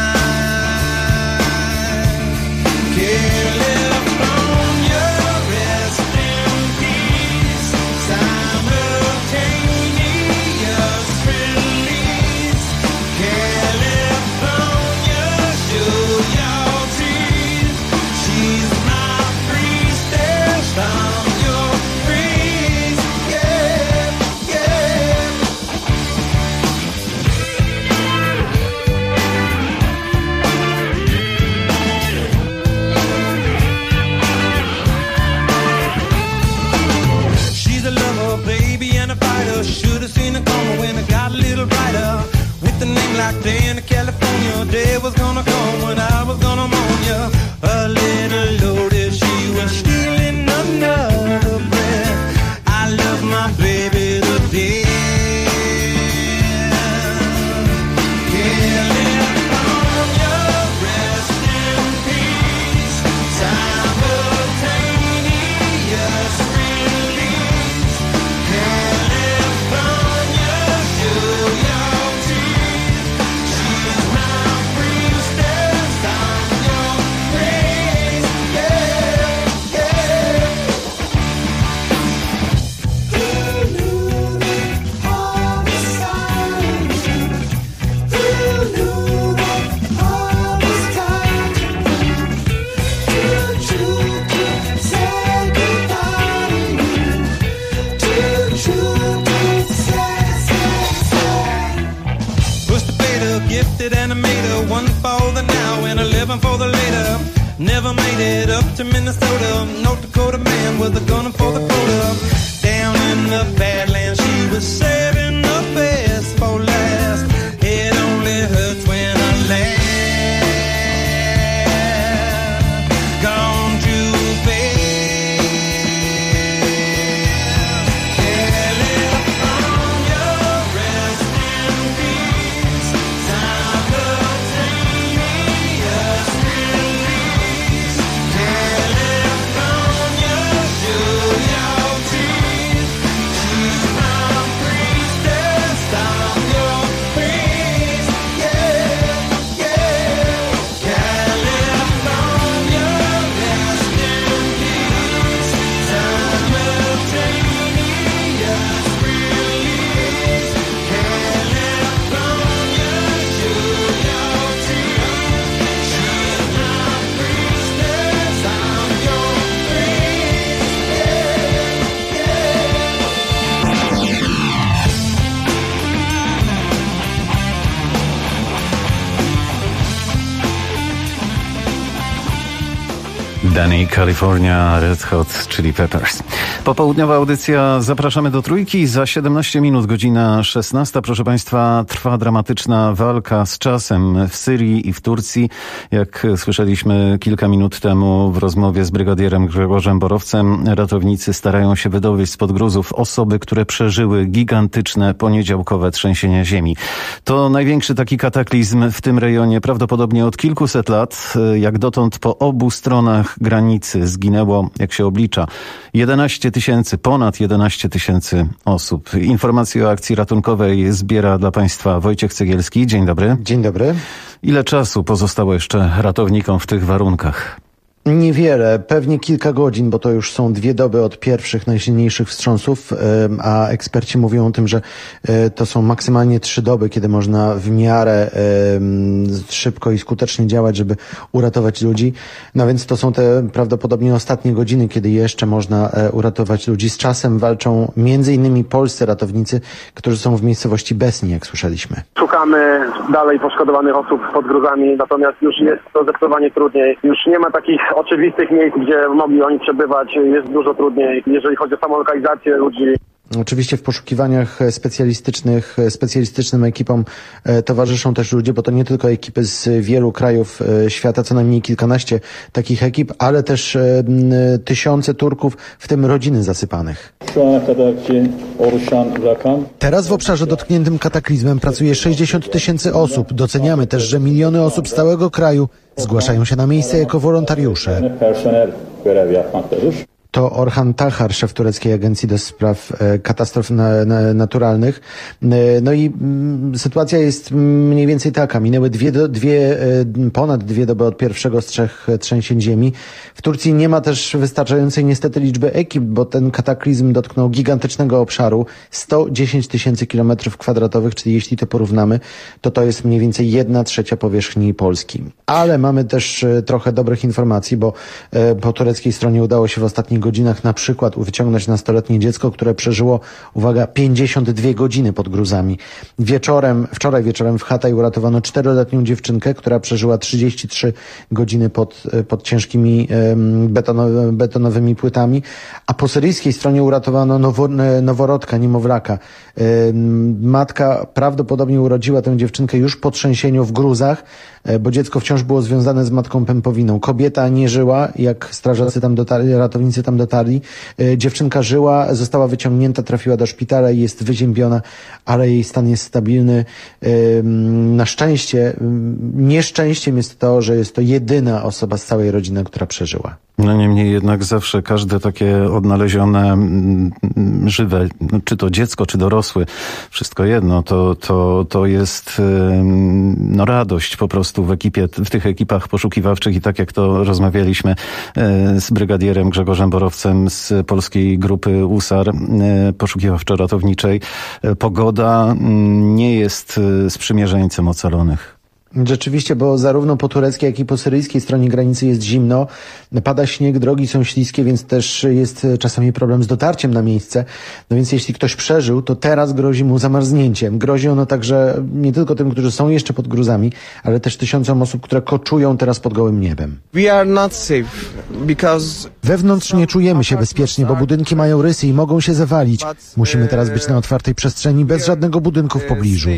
California, rest in peace. Simultaneous release. California, show your teeth. She's my priestess. I'm your priest. Yeah, yeah. She's a lover, baby, and a fighter. Should've seen it coming when it got a little brighter. With a name like Diana, California, day was gonna come when I was gonna mourn ya. A little loaded, she was stealing another breath. I love my baby to death. California, rest in peace. Simultaneous release. California, show your teeth. She's my priestess. I'm your priest. Yeah, yeah. Who knew that all was silent? Who knew that all was time? Too true to say goodbye to you. Too true to say. Push the fader, gifted animator, one for the now and 11 for the later. Never made it up to Minnesota. North Dakota man with a gun for the quota. Down in the Badlands, she was saving the best for last. It only hurts when I laugh. Gone too fast. California, rest in peace. Simultaneous release. California, show your teeth. She's my priestess. I'm your priest. Yeah, yeah. California, rest in peace. Simultaneous release. California, show your teeth. She's my priestess. I'm your priest. Yeah, Danny California, Red Hot Chili Peppers. Popołudniowa audycja Zapraszamy do Trójki. Za 17 minut, godzina 16. Proszę Państwa, trwa dramatyczna walka z czasem w Syrii i w Turcji. Jak słyszeliśmy kilka minut temu w rozmowie z brygadierem Grzegorzem Borowcem, ratownicy starają się wydowieść spod gruzów osoby, które przeżyły gigantyczne poniedziałkowe trzęsienia ziemi. To największy taki kataklizm w tym rejonie prawdopodobnie od kilkuset lat. Jak dotąd po obu stronach granicy zginęło, jak się oblicza, ponad 11 tysięcy osób. Informacje o akcji ratunkowej zbiera dla Państwa Wojciech Cegielski. Dzień dobry. Dzień dobry. Ile czasu pozostało jeszcze ratownikom w tych warunkach? Niewiele, pewnie kilka godzin, bo to już są 2 doby od pierwszych, najsilniejszych wstrząsów, a eksperci mówią o tym, że to są maksymalnie 3 doby, kiedy można w miarę szybko i skutecznie działać, żeby uratować ludzi. No więc to są te prawdopodobnie ostatnie godziny, kiedy jeszcze można uratować ludzi. Z czasem walczą między innymi polscy ratownicy, którzy są w miejscowości Besni, jak słyszeliśmy. Szukamy dalej poszkodowanych osób pod gruzami, natomiast już jest to zdecydowanie trudniej. Już nie ma takich oczywistych miejsc, gdzie mogli oni przebywać, jest dużo trudniej, jeżeli chodzi o samą lokalizację ludzi. Oczywiście w poszukiwaniach specjalistycznym ekipom towarzyszą też ludzie, bo to nie tylko ekipy z wielu krajów świata, co najmniej kilkanaście takich ekip, ale też tysiące Turków, w tym rodziny zasypanych. Teraz w obszarze dotkniętym kataklizmem pracuje 60 000 osób. Doceniamy też, że miliony osób z całego kraju zgłaszają się na miejsce jako wolontariusze. To Orhan Tahar, szef tureckiej agencji do spraw katastrof naturalnych. No i sytuacja jest mniej więcej taka. Minęły ponad dwie doby od pierwszego z 3 trzęsień ziemi. W Turcji nie ma też wystarczającej niestety liczby ekip, bo ten kataklizm dotknął gigantycznego obszaru 110 000 km², czyli jeśli to porównamy, to jest mniej więcej 1/3 powierzchni Polski. Ale mamy też trochę dobrych informacji, bo po tureckiej stronie udało się w ostatnich godzinach na przykład wyciągnąć nastoletnie dziecko, które przeżyło, uwaga, 52 godziny pod gruzami. Wczoraj wieczorem w Hatay uratowano 4-letnią dziewczynkę, która przeżyła 33 godziny pod ciężkimi betonowymi płytami, a po syryjskiej stronie uratowano noworodka, niemowlaka. Matka prawdopodobnie urodziła tę dziewczynkę już po trzęsieniu w gruzach, bo dziecko wciąż było związane z matką pępowiną. Kobieta nie żyła, jak strażacy tam dotarli, ratownicy tam dotarli. Dziewczynka żyła, została wyciągnięta, trafiła do szpitala i jest wyziębiona, ale jej stan jest stabilny. Na szczęście, nieszczęściem jest to, że jest to jedyna osoba z całej rodziny, która przeżyła. No niemniej jednak zawsze każde takie odnalezione żywe, czy to dziecko, czy dorosły, wszystko jedno, to jest radość po prostu w tych ekipach poszukiwawczych i tak jak to rozmawialiśmy z brygadierem Grzegorzem Borowcem z polskiej grupy USAR poszukiwawczo-ratowniczej, pogoda nie jest sprzymierzeńcem ocalonych. Rzeczywiście, bo zarówno po tureckiej, jak i po syryjskiej stronie granicy jest zimno, pada śnieg, drogi są śliskie, więc też jest czasami problem z dotarciem na miejsce. No więc jeśli ktoś przeżył, to teraz grozi mu zamarznięciem. Grozi ono także nie tylko tym, którzy są jeszcze pod gruzami, ale też tysiącom osób, które koczują teraz pod gołym niebem. Wewnątrz nie czujemy się bezpiecznie, bo budynki mają rysy i mogą się zawalić. Musimy teraz być na otwartej przestrzeni, bez żadnego budynku w pobliżu.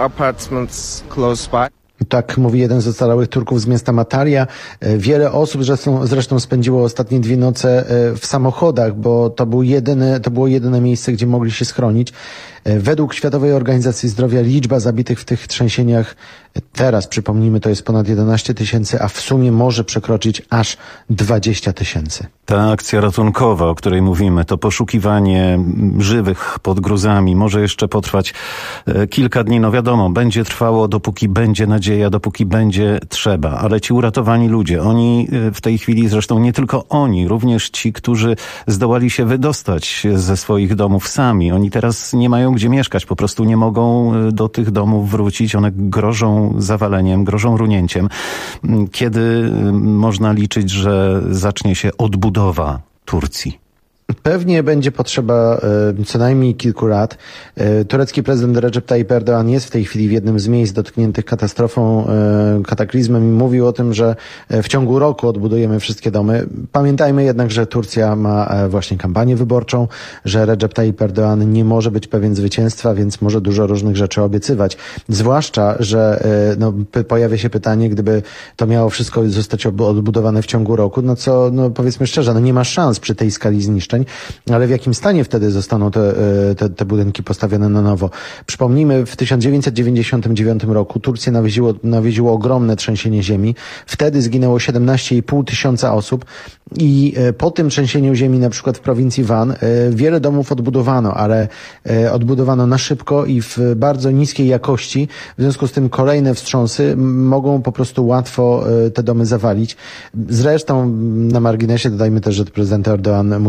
Tak mówi jeden z ocalałych Turków z miasta Mataria. Wiele osób zresztą spędziło ostatnie 2 noce w samochodach, bo to było jedyne miejsce, gdzie mogli się schronić. Według Światowej Organizacji Zdrowia liczba zabitych w tych trzęsieniach teraz, przypomnijmy, to jest ponad 11 000, a w sumie może przekroczyć aż 20 000. Ta akcja ratunkowa, o której mówimy, to poszukiwanie żywych pod gruzami może jeszcze potrwać kilka dni. No wiadomo, będzie trwało, dopóki będzie nadzieja, dopóki będzie trzeba. Ale ci uratowani ludzie, oni w tej chwili, zresztą nie tylko oni, również ci, którzy zdołali się wydostać ze swoich domów sami, oni teraz nie mają gdzie mieszkać, po prostu nie mogą do tych domów wrócić. One grożą zawaleniem, grożą runięciem. Kiedy można liczyć, że zacznie się odbudowa Turcji? Pewnie będzie potrzeba co najmniej kilku lat. Turecki prezydent Recep Tayyip Erdoğan jest w tej chwili w jednym z miejsc dotkniętych katastrofą, kataklizmem i mówił o tym, że w ciągu roku odbudujemy wszystkie domy. Pamiętajmy jednak, że Turcja ma właśnie kampanię wyborczą, że Recep Tayyip Erdoğan nie może być pewien zwycięstwa, więc może dużo różnych rzeczy obiecywać. Zwłaszcza, że pojawia się pytanie, gdyby to miało wszystko zostać odbudowane w ciągu roku, powiedzmy szczerze, nie ma szans przy tej skali zniszczeń. Ale w jakim stanie wtedy zostaną te budynki postawione na nowo? Przypomnijmy, w 1999 roku Turcję nawiedziło ogromne trzęsienie ziemi. Wtedy zginęło 17,5 tysiąca osób i po tym trzęsieniu ziemi, na przykład w prowincji Van, wiele domów odbudowano, ale odbudowano na szybko i w bardzo niskiej jakości. W związku z tym kolejne wstrząsy mogą po prostu łatwo te domy zawalić. Zresztą na marginesie dodajmy też, że prezydent Erdoğan musi się mierzyć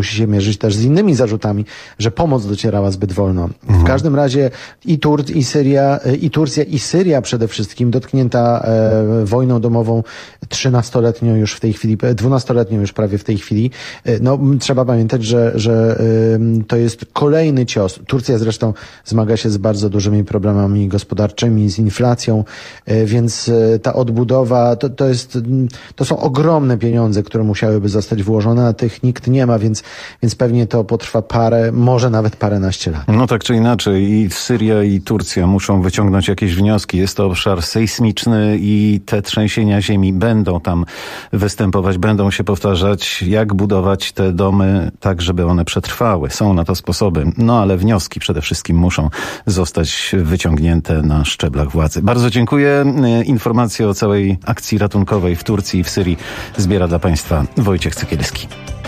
mierzyć też z innymi zarzutami, że pomoc docierała zbyt wolno. W każdym razie i Turcja i Syria przede wszystkim dotknięta wojną domową 13-letnią już w tej chwili, 12-letnią już prawie w tej chwili. No, trzeba pamiętać, że to jest kolejny cios. Turcja zresztą zmaga się z bardzo dużymi problemami gospodarczymi, z inflacją, więc ta odbudowa to są ogromne pieniądze, które musiałyby zostać włożone, a tych nikt nie ma, więc pewnie to potrwa może nawet paręnaście lat. No tak czy inaczej, i Syria, i Turcja muszą wyciągnąć jakieś wnioski. Jest to obszar sejsmiczny i te trzęsienia ziemi będą tam występować, będą się powtarzać. Jak budować te domy tak, żeby one przetrwały? Są na to sposoby. No ale wnioski przede wszystkim muszą zostać wyciągnięte na szczeblach władzy. Bardzo dziękuję. Informacje o całej akcji ratunkowej w Turcji i w Syrii zbiera dla Państwa Wojciech Cykielski.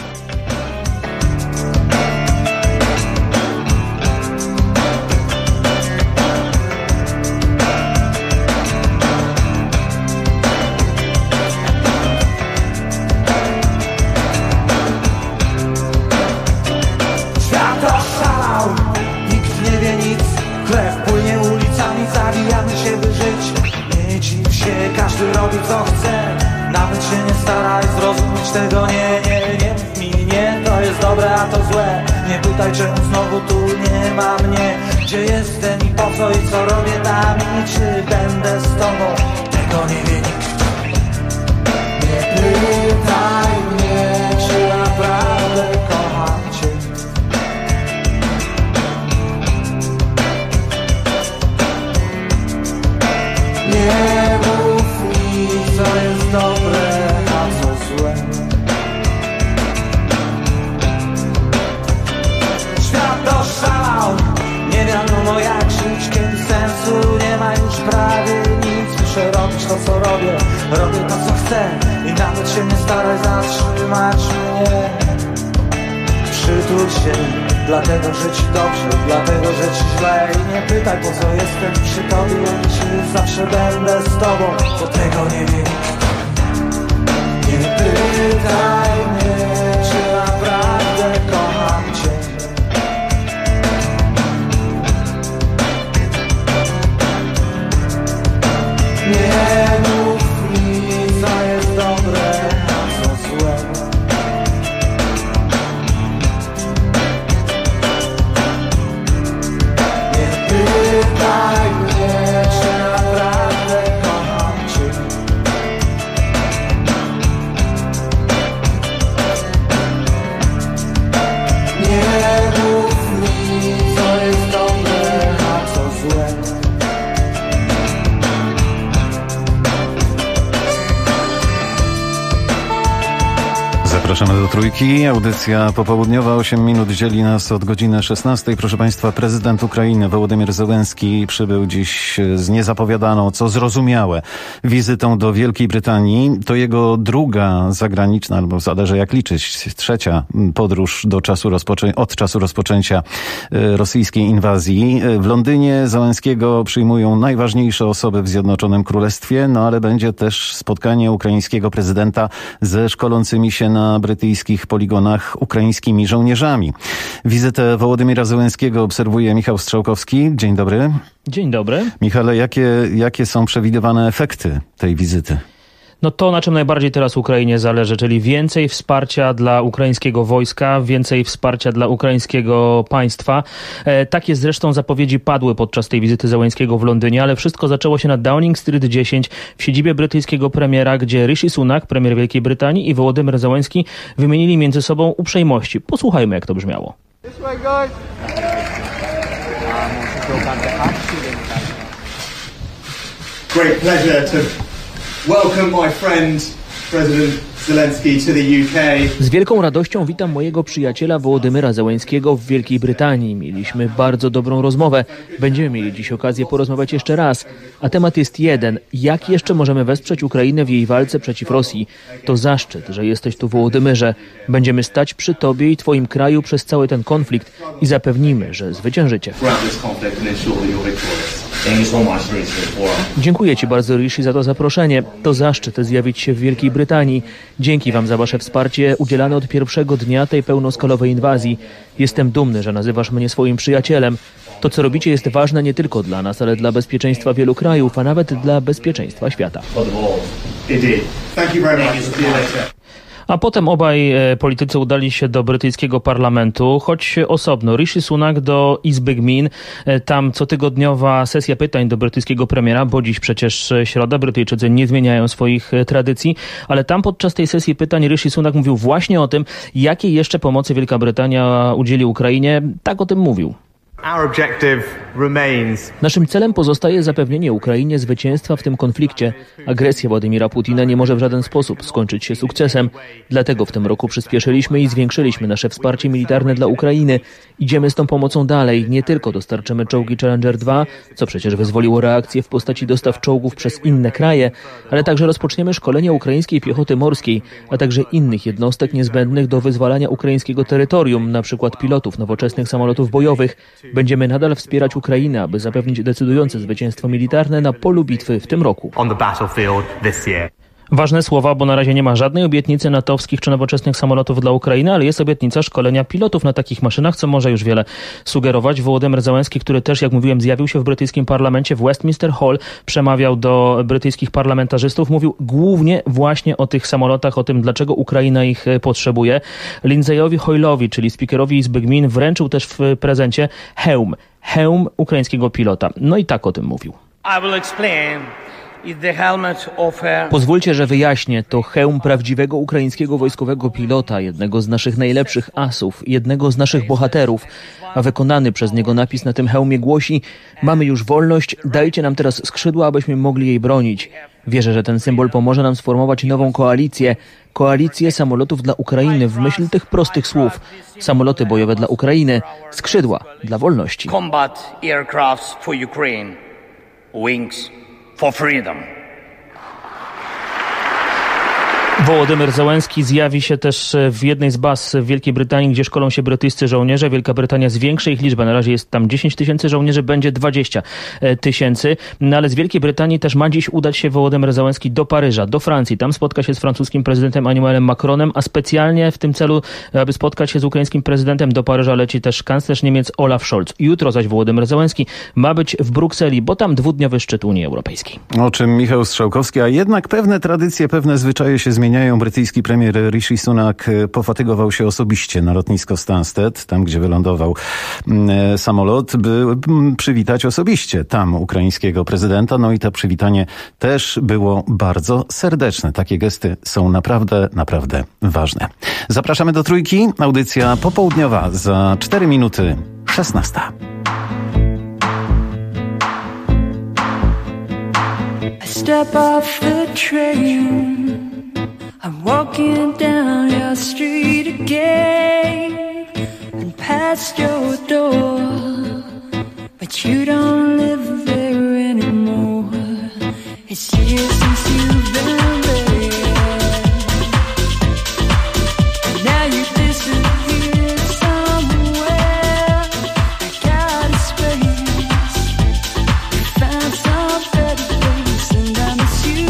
Tego nie mów mi nie, to jest dobre, a to złe. Nie pytaj, czemu znowu tu nie ma mnie. Gdzie jestem i po co i co robię tam i czy będę z tobą, tego nie wie nikt. Nie pytaj mnie, czy naprawdę kocham cię. Nie mów mi, co jest dobre, a co złe. Nie wiadomo jak żyć, kiedy sensu nie ma już prawie nic. Muszę robić to co robię to co chcę i nawet się nie staraj zatrzymać mnie. Przytul się, dlatego że ci dobrze, dlatego że ci źle. I nie pytaj po co jestem przy tobie, czy zawsze będę z tobą, bo tego nie wie nikt. Nie pytaj mnie, czy naprawdę kocham cię. Nie mów mi, co jest dobre, a co złe. Nie pytaj mnie, czy naprawdę kocham cię. Nie mów mi, co jest dobre, a co złe. Zapraszamy do Trójki. Audycja popołudniowa, 8 minut dzieli nas od godziny 16. Proszę Państwa, prezydent Ukrainy Wołodymyr Zełenski przybył dziś z niezapowiadaną, co zrozumiałe, wizytą do Wielkiej Brytanii. To jego druga zagraniczna, albo zależy jak liczyć, trzecia podróż od czasu rozpoczęcia rosyjskiej inwazji. W Londynie Zełenskiego przyjmują najważniejsze osoby w Zjednoczonym Królestwie, no ale będzie też spotkanie ukraińskiego prezydenta ze szkolącymi się na brytyjskich poligonach ukraińskimi żołnierzami. Wizytę Wołodymyra Zełenskiego obserwuje Michał Strzałkowski. Dzień dobry. Dzień dobry. Michale, jakie są przewidywane efekty tej wizyty? No to, na czym najbardziej teraz Ukrainie zależy, czyli więcej wsparcia dla ukraińskiego wojska, więcej wsparcia dla ukraińskiego państwa. Takie zresztą zapowiedzi padły podczas tej wizyty Zełenskiego w Londynie, ale wszystko zaczęło się na Downing Street 10 w siedzibie brytyjskiego premiera, gdzie Rishi Sunak, premier Wielkiej Brytanii, i Wołodymyr Zełenski wymienili między sobą uprzejmości. Posłuchajmy, jak to brzmiało. Great pleasure to welcome my friend, President Zelensky, to the UK. Z wielką radością witam mojego przyjaciela Wołodymyra Zełenskiego w Wielkiej Brytanii. Mieliśmy bardzo dobrą rozmowę. Będziemy mieli dziś okazję porozmawiać jeszcze raz. A temat jest jeden. Jak jeszcze możemy wesprzeć Ukrainę w jej walce przeciw Rosji? To zaszczyt, że jesteś tu, Wołodymyrze. Będziemy stać przy tobie i twoim kraju przez cały ten konflikt i zapewnimy, że zwyciężycie. Dziękuję Ci bardzo, Rishi, za to zaproszenie. To zaszczyt zjawić się w Wielkiej Brytanii. Dzięki Wam za Wasze wsparcie udzielane od pierwszego dnia tej pełnoskalowej inwazji. Jestem dumny, że nazywasz mnie swoim przyjacielem. To, co robicie, jest ważne nie tylko dla nas, ale dla bezpieczeństwa wielu krajów, a nawet dla bezpieczeństwa świata. A potem obaj politycy udali się do brytyjskiego parlamentu, choć osobno. Rishi Sunak do Izby Gmin. Tam cotygodniowa sesja pytań do brytyjskiego premiera, bo dziś przecież środa, Brytyjczycy nie zmieniają swoich tradycji, ale tam podczas tej sesji pytań Rishi Sunak mówił właśnie o tym, jakiej jeszcze pomocy Wielka Brytania udzieli Ukrainie. Tak o tym mówił. Naszym celem pozostaje zapewnienie Ukrainie zwycięstwa w tym konflikcie. Agresja Władimira Putina nie może w żaden sposób skończyć się sukcesem. Dlatego w tym roku przyspieszyliśmy i zwiększyliśmy nasze wsparcie militarne dla Ukrainy. Idziemy z tą pomocą dalej. Nie tylko dostarczymy czołgi Challenger 2, co przecież wyzwoliło reakcję w postaci dostaw czołgów przez inne kraje, ale także rozpoczniemy szkolenie ukraińskiej piechoty morskiej, a także innych jednostek niezbędnych do wyzwalania ukraińskiego terytorium, na przykład pilotów nowoczesnych samolotów bojowych. Będziemy nadal wspierać Ukrainę, aby zapewnić decydujące zwycięstwo militarne na polu bitwy w tym roku. Ważne słowa, bo na razie nie ma żadnej obietnicy natowskich czy nowoczesnych samolotów dla Ukrainy, ale jest obietnica szkolenia pilotów na takich maszynach, co może już wiele sugerować. Wołodymyr Zełenski, który też, jak mówiłem, zjawił się w brytyjskim parlamencie w Westminster Hall, przemawiał do brytyjskich parlamentarzystów, mówił głównie właśnie o tych samolotach, o tym, dlaczego Ukraina ich potrzebuje. Lindsayowi Hoyle'owi, czyli speakerowi Izby Gmin, wręczył też w prezencie hełm ukraińskiego pilota. No i tak o tym mówił. Pozwólcie, że wyjaśnię, to hełm prawdziwego ukraińskiego wojskowego pilota, jednego z naszych najlepszych asów, jednego z naszych bohaterów, a wykonany przez niego napis na tym hełmie głosi: mamy już wolność, dajcie nam teraz skrzydła, abyśmy mogli jej bronić. Wierzę, że ten symbol pomoże nam sformować nową koalicję samolotów dla Ukrainy w myśl tych prostych słów. Samoloty bojowe dla Ukrainy, skrzydła dla wolności. Combat aircrafts for Ukraine, wings for freedom. Wołodymyr Zełenski zjawi się też w jednej z baz w Wielkiej Brytanii, gdzie szkolą się brytyjscy żołnierze. Wielka Brytania zwiększy ich liczbę. Na razie jest tam 10 tysięcy żołnierzy, będzie 20 tysięcy. No ale z Wielkiej Brytanii też ma dziś udać się Wołodymyr Zełenski do Paryża, do Francji. Tam spotka się z francuskim prezydentem Emmanuelem Macronem, a specjalnie w tym celu, aby spotkać się z ukraińskim prezydentem, do Paryża leci też kanclerz Niemiec Olaf Scholz. Jutro zaś Wołodymyr Zełenski ma być w Brukseli, bo tam dwudniowy szczyt Unii Europejskiej. O czym Michał Strzałkowski, a jednak pewne tradycje, pewne zwyczaje się zmieniają. Brytyjski premier Rishi Sunak pofatygował się osobiście na lotnisko Stansted, tam gdzie wylądował samolot, by przywitać osobiście tam ukraińskiego prezydenta. No i to przywitanie też było bardzo serdeczne. Takie gesty są naprawdę, naprawdę ważne. Zapraszamy do Trójki. Audycja popołudniowa za 4 minuty 16. Step off the train, I'm walking down your street again and past your door, but you don't live there anymore. It's years since you've been there, and now you disappear somewhere. I got a space, found some better place, and I miss you.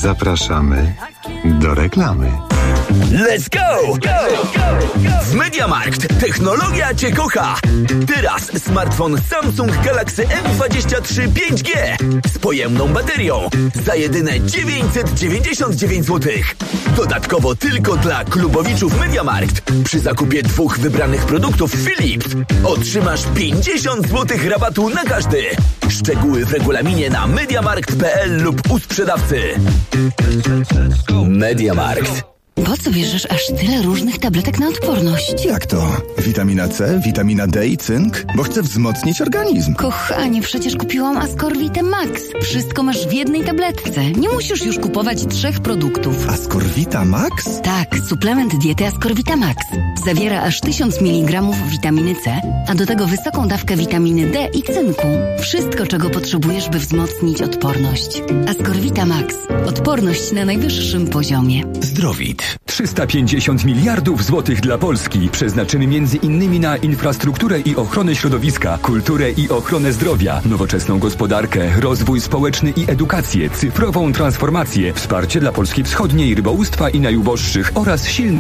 Zapraszamy do reklamy. Let's go! W MediaMarkt technologia Cię kocha! Teraz smartfon Samsung Galaxy M23 5G z pojemną baterią za jedyne 999 zł. Dodatkowo tylko dla klubowiczów MediaMarkt przy zakupie 2 wybranych produktów Philips otrzymasz 50 zł rabatu na każdy. Szczegóły w regulaminie na mediamarkt.pl lub u sprzedawcy. MediaMarkt. Po co bierzesz aż tyle różnych tabletek na odporność? Jak to? Witamina C, witamina D i cynk? Bo chcę wzmocnić organizm. Kochanie, przecież kupiłam Ascorvitę Max. Wszystko masz w jednej tabletce. Nie musisz już kupować 3 produktów. Ascorvita Max? Tak, suplement diety Ascorvita Max. Zawiera aż 1000 mg witaminy C, a do tego wysoką dawkę witaminy D i cynku. Wszystko, czego potrzebujesz, by wzmocnić odporność. Ascorvita Max. Odporność na najwyższym poziomie. Zdrowit. 350 miliardów złotych dla Polski, przeznaczony między innymi na infrastrukturę i ochronę środowiska, kulturę i ochronę zdrowia, nowoczesną gospodarkę, rozwój społeczny i edukację, cyfrową transformację, wsparcie dla Polski Wschodniej, rybołówstwa i najuboższych oraz silny